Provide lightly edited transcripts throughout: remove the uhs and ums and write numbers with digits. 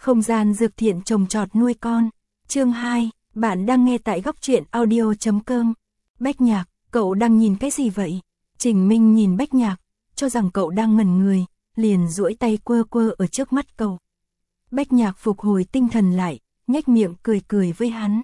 Không gian dược thiện trồng trọt nuôi con. Chương 2, bạn đang nghe tại góc truyện audio.com. Bách Nhạc, cậu đang nhìn cái gì vậy? Trình Minh nhìn Bách Nhạc, cho rằng cậu đang ngẩn người, liền duỗi tay quơ quơ ở trước mắt cậu. Bách Nhạc phục hồi tinh thần lại, nhếch miệng cười cười với hắn.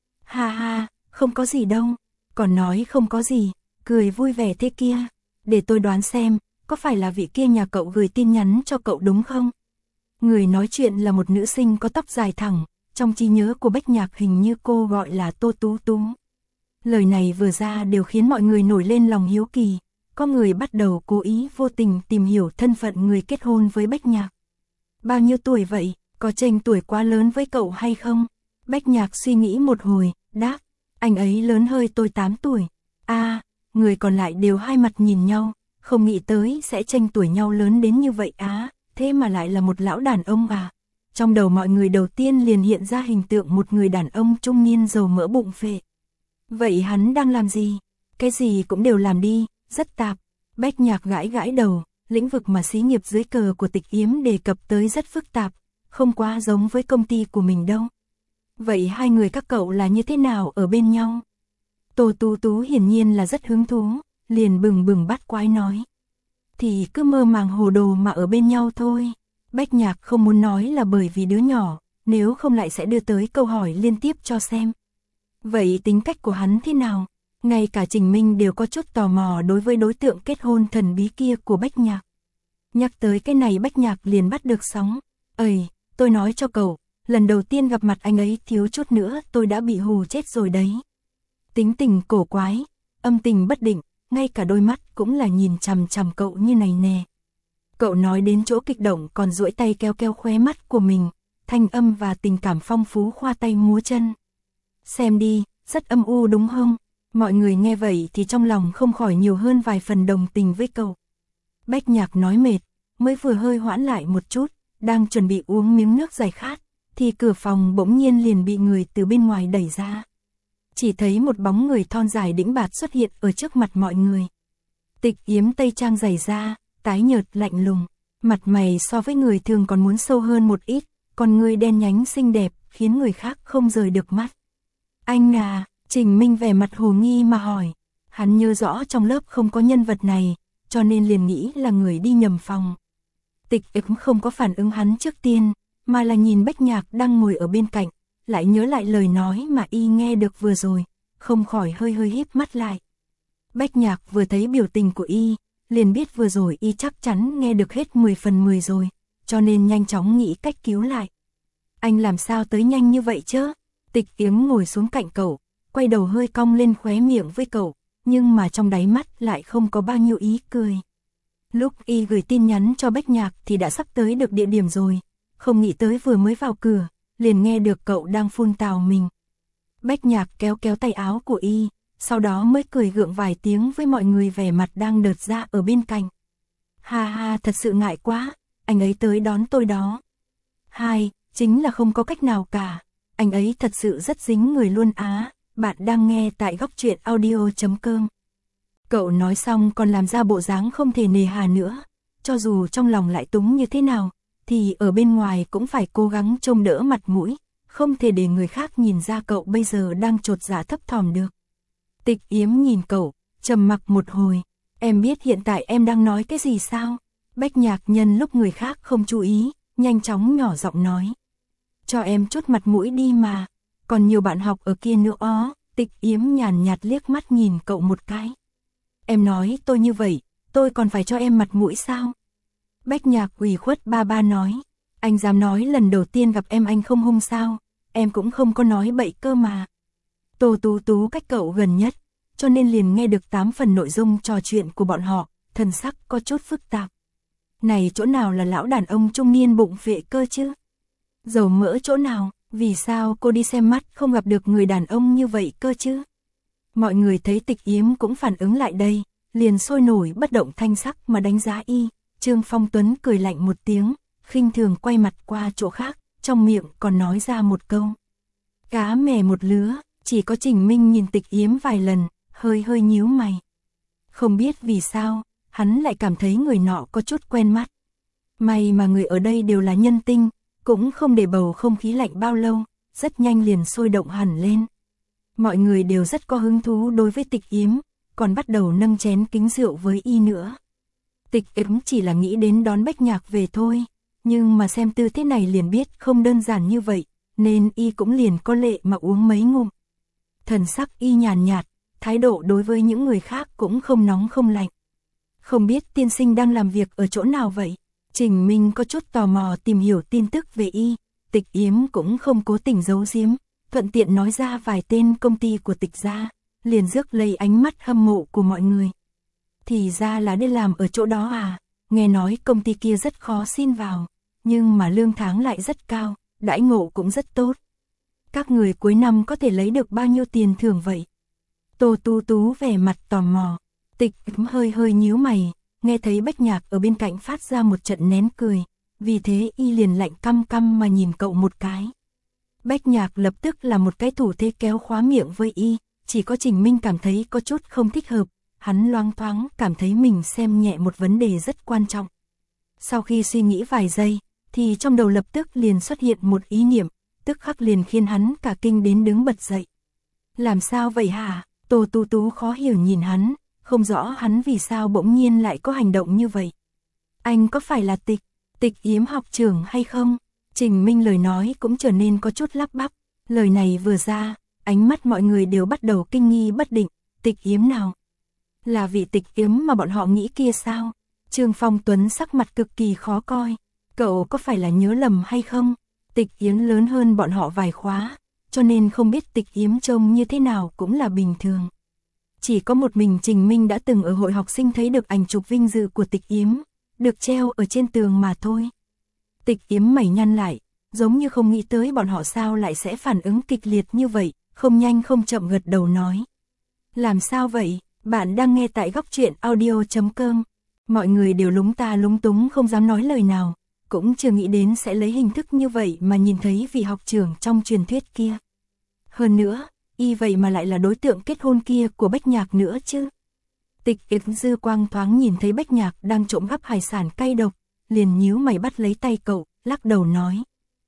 Ha ha, không có gì đâu, còn nói không có gì, cười vui vẻ thế kia. Để tôi đoán xem, có phải là vị kia nhà cậu gửi tin nhắn cho cậu đúng không? Người nói chuyện là một nữ sinh có tóc dài thẳng, trong trí nhớ của Bách Nhạc hình như cô gọi là Tô Tú Tú. Lời này vừa ra đều khiến mọi người nổi lên lòng hiếu kỳ, có người bắt đầu cố ý vô tình tìm hiểu thân phận người kết hôn với Bách Nhạc. Bao nhiêu tuổi vậy, có chênh tuổi quá lớn với cậu hay không? Bách Nhạc suy nghĩ một hồi, đáp, anh ấy lớn hơi tôi 8 tuổi. Người còn lại đều hai mặt nhìn nhau, không nghĩ tới sẽ chênh tuổi nhau lớn đến như vậy á, thế mà lại là một lão đàn ông à. Trong đầu mọi người đầu tiên liền hiện ra hình tượng một người đàn ông trung niên giàu mỡ bụng phệ. Vậy hắn đang làm gì? Cái gì cũng đều làm đi, rất tạp. Bách Nhạc gãi gãi đầu, lĩnh vực mà xí nghiệp dưới cờ của Tịch Yếm đề cập tới rất phức tạp, không quá giống với công ty của mình đâu. Vậy hai người các cậu là như thế nào ở bên nhau? Tô Tú Tú hiển nhiên là rất hứng thú, liền bừng bừng bát quái nói. Thì cứ mơ màng hồ đồ mà ở bên nhau thôi. Bách Nhạc không muốn nói là bởi vì đứa nhỏ, nếu không lại sẽ đưa tới câu hỏi liên tiếp cho xem. Vậy tính cách của hắn thế nào? Ngay cả Trình Minh đều có chút tò mò đối với đối tượng kết hôn thần bí kia của Bách Nhạc. Nhắc tới cái này Bách Nhạc liền bắt được sóng. Tôi nói cho cậu, lần đầu tiên gặp mặt anh ấy thiếu chút nữa tôi đã bị hù chết rồi đấy. Tính tình cổ quái, âm tình bất định, ngay cả đôi mắt cũng là nhìn chằm chằm cậu như này nè. Cậu nói đến chỗ kích động còn duỗi tay kéo kéo khóe mắt của mình, thanh âm và tình cảm phong phú khoa tay múa chân. Xem đi, rất âm u đúng không? Mọi người nghe vậy thì trong lòng không khỏi nhiều hơn vài phần đồng tình với cậu. Bách Nhạc nói mệt, mới vừa hơi hoãn lại một chút, đang chuẩn bị uống miếng nước giải khát, thì cửa phòng bỗng nhiên liền bị người từ bên ngoài đẩy ra. Chỉ thấy một bóng người thon dài đĩnh bạt xuất hiện ở trước mặt mọi người. Tịch Yếm tây trang dày da, tái nhợt lạnh lùng, mặt mày so với người thường còn muốn sâu hơn một ít, còn người đen nhánh xinh đẹp khiến người khác không rời được mắt. Anh à, Trình Minh vẻ mặt hồ nghi mà hỏi. Hắn nhớ rõ trong lớp không có nhân vật này, cho nên liền nghĩ là người đi nhầm phòng. Tịch Yếm không có phản ứng hắn trước tiên, mà là nhìn Bách Nhạc đang ngồi ở bên cạnh, lại nhớ lại lời nói mà y nghe được vừa rồi, không khỏi hơi híp mắt lại. Bách Nhạc vừa thấy biểu tình của y, liền biết vừa rồi y chắc chắn nghe được hết 10 phần 10 rồi, cho nên nhanh chóng nghĩ cách cứu lại. Anh làm sao tới nhanh như vậy chứ? Tịch Yếm ngồi xuống cạnh cậu, quay đầu hơi cong lên khóe miệng với cậu, nhưng mà trong đáy mắt lại không có bao nhiêu ý cười. Lúc y gửi tin nhắn cho Bách Nhạc thì đã sắp tới được địa điểm rồi, không nghĩ tới vừa mới vào cửa, liền nghe được cậu đang phun tào mình. Bách Nhạc kéo kéo tay áo của y, sau đó mới cười gượng vài tiếng với mọi người vẻ mặt đang đợt ra ở bên cạnh. Ha ha, thật sự ngại quá, anh ấy tới đón tôi đó. Chính là không có cách nào cả, anh ấy thật sự rất dính người luôn á. Bạn đang nghe tại góc truyện audio.com. Cậu nói xong còn làm ra bộ dáng không thể nề hà nữa, cho dù trong lòng lại túng như thế nào, thì ở bên ngoài cũng phải cố gắng trông đỡ mặt mũi, không thể để người khác nhìn ra cậu bây giờ đang chột dạ thấp thỏm được. Tịch Yếm nhìn cậu, trầm mặc một hồi, em biết hiện tại em đang nói cái gì sao? Bách Nhạc nhân lúc người khác không chú ý, nhanh chóng nhỏ giọng nói. Cho em chút mặt mũi đi mà, còn nhiều bạn học ở kia nữa ó. Tịch Yếm nhàn nhạt liếc mắt nhìn cậu một cái. Em nói tôi như vậy, tôi còn phải cho em mặt mũi sao? Bách Nhạc ủy khuất ba nói, anh dám nói lần đầu tiên gặp em anh không hung sao, em cũng không có nói bậy cơ mà. Tô Tú Tú cách cậu gần nhất, cho nên liền nghe được 8 phần nội dung trò chuyện của bọn họ, thần sắc có chút phức tạp. Này chỗ nào là lão đàn ông trung niên bụng phệ cơ chứ? Dầu mỡ chỗ nào, vì sao cô đi xem mắt không gặp được người đàn ông như vậy cơ chứ? Mọi người thấy Tịch Yếm cũng phản ứng lại đây, liền sôi nổi bất động thanh sắc mà đánh giá y. Trương Phong Tuấn cười lạnh một tiếng, khinh thường quay mặt qua chỗ khác, trong miệng còn nói ra một câu. Cá mè một lứa, chỉ có Trình Minh nhìn Tịch Yếm vài lần, hơi nhíu mày. Không biết vì sao, hắn lại cảm thấy người nọ có chút quen mắt. May mà người ở đây đều là nhân tinh, cũng không để bầu không khí lạnh bao lâu, rất nhanh liền sôi động hẳn lên. Mọi người đều rất có hứng thú đối với Tịch Yếm, còn bắt đầu nâng chén kính rượu với y nữa. Tịch Yếm chỉ là nghĩ đến đón Bách Nhạc về thôi, nhưng mà xem tư thế này liền biết không đơn giản như vậy, nên y cũng liền có lệ mà uống mấy ngụm. Thần sắc y nhàn nhạt, thái độ đối với những người khác cũng không nóng không lạnh. Không biết tiên sinh đang làm việc ở chỗ nào vậy? Trình Minh có chút tò mò tìm hiểu tin tức về y, Tịch Yếm cũng không cố tình giấu giếm, thuận tiện nói ra vài tên công ty của Tịch gia, liền rước lấy ánh mắt hâm mộ của mọi người. Thì ra là đi làm ở chỗ đó à, nghe nói công ty kia rất khó xin vào, nhưng mà lương tháng lại rất cao, đãi ngộ cũng rất tốt. Các người cuối năm có thể lấy được bao nhiêu tiền thưởng vậy? Tô Tú Tú vẻ mặt tò mò, Tịch Yếm hơi hơi nhíu mày, nghe thấy Bách Nhạc ở bên cạnh phát ra một trận nén cười, vì thế y liền lạnh căm căm mà nhìn cậu một cái. Bách Nhạc lập tức là một cái thủ thế kéo khóa miệng với y, chỉ có Trình Minh cảm thấy có chút không thích hợp, hắn loáng thoáng cảm thấy mình xem nhẹ một vấn đề rất quan trọng. Sau khi suy nghĩ vài giây, thì trong đầu lập tức liền xuất hiện một ý niệm, tức khắc liền khiến hắn cả kinh đến đứng bật dậy. Làm sao vậy hả? Tô Tú Tú khó hiểu nhìn hắn, không rõ hắn vì sao bỗng nhiên lại có hành động như vậy. Anh có phải là Tịch Yếm học trưởng hay không? Trình Minh lời nói cũng trở nên có chút lắp bắp, lời này vừa ra, ánh mắt mọi người đều bắt đầu kinh nghi bất định, Tịch Yếm nào? Là vị Tịch Yếm mà bọn họ nghĩ kia sao? Trương Phong Tuấn sắc mặt cực kỳ khó coi, cậu có phải là nhớ lầm hay không? Tịch Yếm lớn hơn bọn họ vài khóa, cho nên không biết Tịch Yếm trông như thế nào cũng là bình thường. Chỉ có một mình Trình Minh đã từng ở hội học sinh thấy được ảnh chụp vinh dự của Tịch Yếm, được treo ở trên tường mà thôi. Tịch Yếm mày nhăn lại, giống như không nghĩ tới bọn họ sao lại sẽ phản ứng kịch liệt như vậy, không nhanh không chậm gật đầu nói. Làm sao vậy, bạn đang nghe tại Góc Truyện Audio.com. Mọi người đều lúng ta lúng túng không dám nói lời nào, cũng chưa nghĩ đến sẽ lấy hình thức như vậy mà nhìn thấy vị học trưởng trong truyền thuyết kia. Hơn nữa, y vậy mà lại là đối tượng kết hôn kia của Bách Nhạc nữa chứ. Tịch Yếm dư quang thoáng nhìn thấy Bách Nhạc đang trộm gắp hải sản cay độc, liền nhíu mày bắt lấy tay cậu, lắc đầu nói.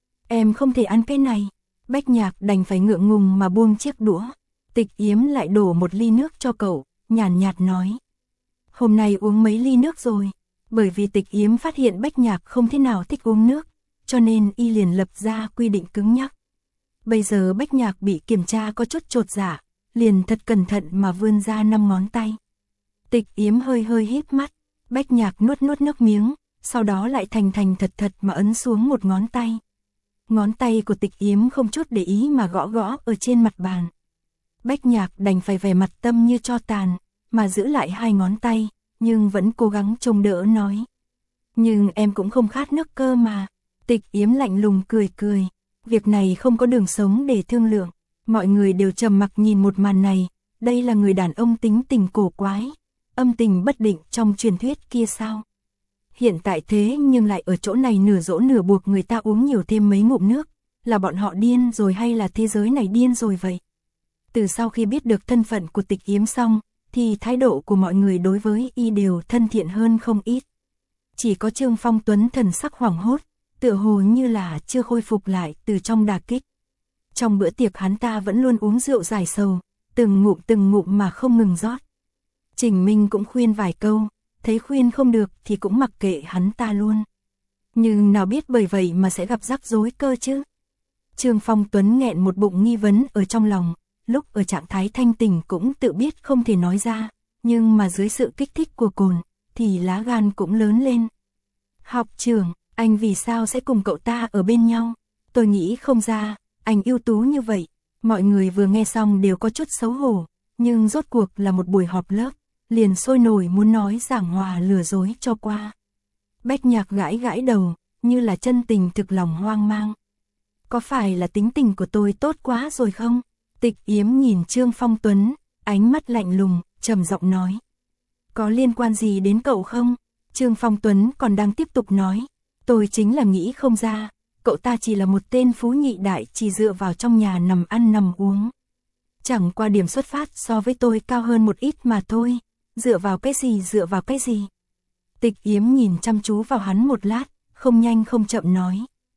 Em không thể ăn cái này. Bách Nhạc đành phải ngượng ngùng mà buông chiếc đũa. Tịch Yếm lại đổ một ly nước cho cậu, nhàn nhạt nói. Hôm nay uống mấy ly nước rồi, bởi vì Tịch Yếm phát hiện Bách Nhạc không thế nào thích uống nước, cho nên y liền lập ra quy định cứng nhắc. Bây giờ Bách Nhạc bị kiểm tra có chút chột dạ, liền thật cẩn thận mà vươn ra 5 ngón tay. Tịch Yếm hơi hơi híp mắt, Bách Nhạc nuốt nước miếng, sau đó lại thành thật thật mà ấn xuống một ngón tay. Ngón tay của Tịch Yếm không chút để ý mà gõ gõ ở trên mặt bàn. Bách Nhạc đành phải vẻ mặt tâm như tro tàn, mà giữ lại 2 ngón tay, nhưng vẫn cố gắng trông đỡ nói. Nhưng em cũng không khát nước cơ mà. Tịch Yếm lạnh lùng cười, việc này không có đường sống để thương lượng. Mọi người đều trầm mặc nhìn một màn này, đây là người đàn ông tính tình cổ quái, âm tình bất định trong truyền thuyết kia sao? Hiện tại thế nhưng lại ở chỗ này nửa dỗ nửa buộc người ta uống nhiều thêm mấy ngụm nước, là bọn họ điên rồi hay là thế giới này điên rồi vậy? Từ sau khi biết được thân phận của Tịch Yếm xong, thì thái độ của mọi người đối với y đều thân thiện hơn không ít. Chỉ có Trương Phong Tuấn thần sắc hoảng hốt, tựa hồ như là chưa khôi phục lại từ trong đả kích. Trong bữa tiệc hắn ta vẫn luôn uống rượu giải sầu, từng ngụm mà không ngừng rót. Trình Minh cũng khuyên vài câu, thấy khuyên không được thì cũng mặc kệ hắn ta luôn. Nhưng nào biết bởi vậy mà sẽ gặp rắc rối cơ chứ. Trương Phong Tuấn nghẹn một bụng nghi vấn ở trong lòng, lúc ở trạng thái thanh tỉnh cũng tự biết không thể nói ra, nhưng mà dưới sự kích thích của cồn, thì lá gan cũng lớn lên. Học trưởng, anh vì sao sẽ cùng cậu ta ở bên nhau? Tôi nghĩ không ra, anh ưu tú như vậy. Mọi người vừa nghe xong đều có chút xấu hổ, nhưng rốt cuộc là một buổi họp lớp, liền sôi nổi muốn nói giảng hòa lừa dối cho qua. Bách Nhạc gãi đầu, như là chân tình thực lòng hoang mang. Có phải là tính tình của tôi tốt quá rồi không? Tịch Yếm nhìn Trương Phong Tuấn, ánh mắt lạnh lùng, trầm giọng nói. Có liên quan gì đến cậu không? Trương Phong Tuấn còn đang tiếp tục nói. Tôi chính là nghĩ không ra, cậu ta chỉ là một tên phú nhị đại chỉ dựa vào trong nhà nằm ăn nằm uống. Chẳng qua điểm xuất phát so với tôi cao hơn một ít mà thôi. Dựa vào cái gì? Tịch Yếm nhìn chăm chú vào hắn một lát, không nhanh không chậm nói.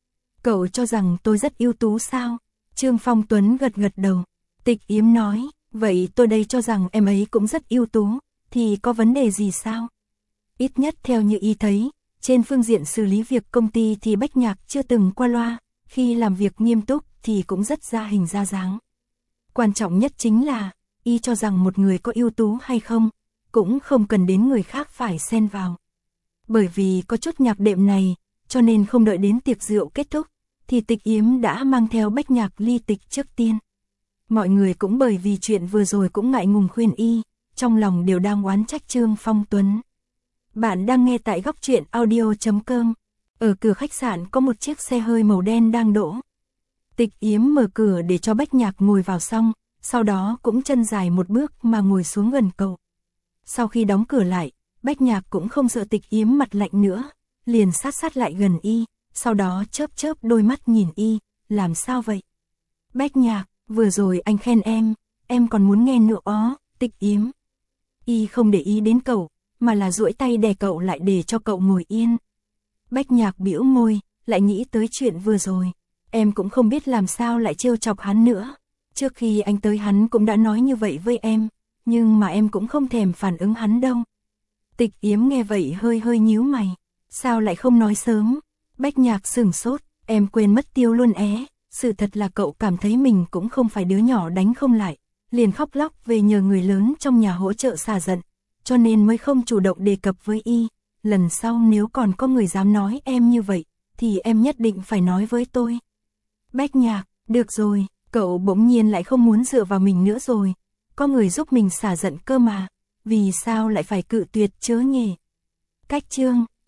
Cậu cho rằng tôi rất ưu tú sao? Trương Phong Tuấn gật gật đầu. Tịch Yếm nói, vậy tôi đây cho rằng em ấy cũng rất ưu tú, thì có vấn đề gì sao? Ít nhất theo như y thấy, trên phương diện xử lý việc công ty thì Bách Nhạc chưa từng qua loa, khi làm việc nghiêm túc thì cũng rất ra hình ra dáng. Quan trọng nhất chính là, y cho rằng một người có ưu tú hay không, cũng không cần đến người khác phải xen vào. Bởi vì có chút nhạc đệm này, cho nên không đợi đến tiệc rượu kết thúc, thì Tịch Yếm đã mang theo Bách Nhạc ly tịch trước tiên. Mọi người cũng bởi vì chuyện vừa rồi cũng ngại ngùng khuyên y, trong lòng đều đang oán trách Trương Phong Tuấn. Bạn đang nghe tại góc truyện audio.com. Ở cửa khách sạn có một chiếc xe hơi màu đen đang đỗ. Tịch Yếm mở cửa để cho Bách Nhạc ngồi vào xong, sau đó cũng chân dài một bước mà ngồi xuống gần cậu. Sau khi đóng cửa lại, Bách Nhạc cũng không sợ Tịch Yếm mặt lạnh nữa, liền sát lại gần y, sau đó chớp đôi mắt nhìn y, làm sao vậy? Bách Nhạc, vừa rồi anh khen em còn muốn nghe nữa ó. Tịch Yếm. Y không để ý đến cậu, mà là duỗi tay đè cậu lại để cho cậu ngồi yên. Bách Nhạc bĩu môi, lại nghĩ tới chuyện vừa rồi. Em cũng không biết làm sao lại trêu chọc hắn nữa. Trước khi anh tới hắn cũng đã nói như vậy với em, nhưng mà em cũng không thèm phản ứng hắn đâu. Tịch Yếm nghe vậy hơi nhíu mày. Sao lại không nói sớm? Bách Nhạc sửng sốt, em quên mất tiêu luôn é. Sự thật là cậu cảm thấy mình cũng không phải đứa nhỏ đánh không lại, liền khóc lóc về nhờ người lớn trong nhà hỗ trợ xả giận, cho nên mới không chủ động đề cập với y. Lần sau nếu còn có người dám nói em như vậy, thì em nhất định phải nói với tôi. Bách Nhạc, được rồi, cậu bỗng nhiên lại không muốn dựa vào mình nữa rồi. Có người giúp mình xả giận cơ mà, vì sao lại phải cự tuyệt chớ nhỉ? Cách chương